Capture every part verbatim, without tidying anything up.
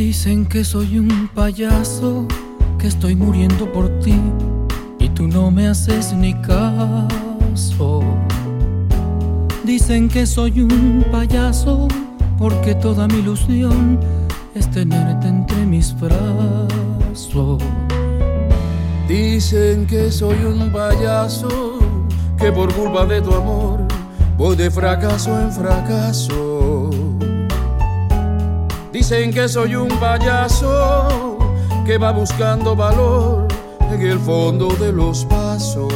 Dicen que soy un payaso, que estoy muriendo por ti y tú no me haces ni caso. Dicen que soy un payaso porque toda mi ilusión es tenerte entre mis brazos. Dicen que soy un payaso, que por culpa de tu amor voy de fracaso en fracaso. Dicen que soy un payaso que va buscando valor en el fondo de los pasos.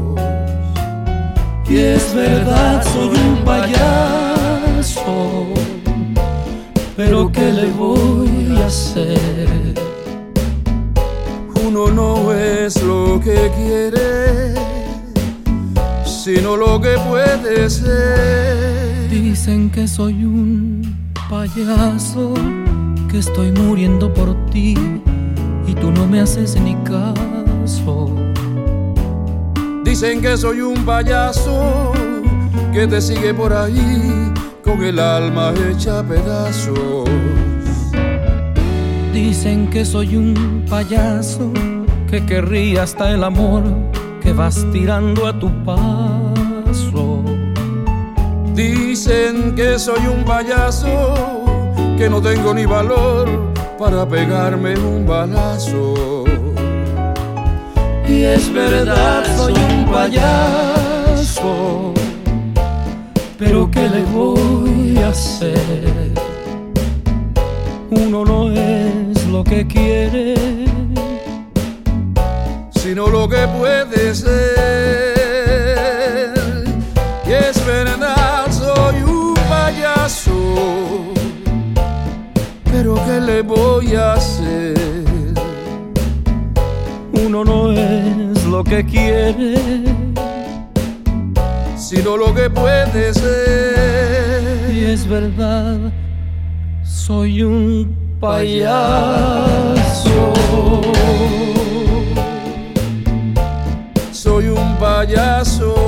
Y es verdad, soy un payaso, pero ¿qué le voy a hacer? Uno no es lo que quiere, sino lo que puede ser. Dicen que soy un payaso, que estoy muriendo por ti y tú no me haces ni caso. Dicen que soy un payaso que te sigue por ahí con el alma hecha a pedazos. Dicen que soy un payaso que querría hasta el amor que vas tirando a tu paso. Dicen que soy un payaso que no tengo ni valor para pegarme un balazo. Y es verdad, soy un payaso, pero ¿qué le voy a hacer? Uno no es lo que quiere, sino lo que puede ser. Y es verdad, soy un payaso, pero ¿qué le voy a hacer? Uno no es lo que quiere, sino lo que puede ser. y es verdad, soy un payaso. Soy un payaso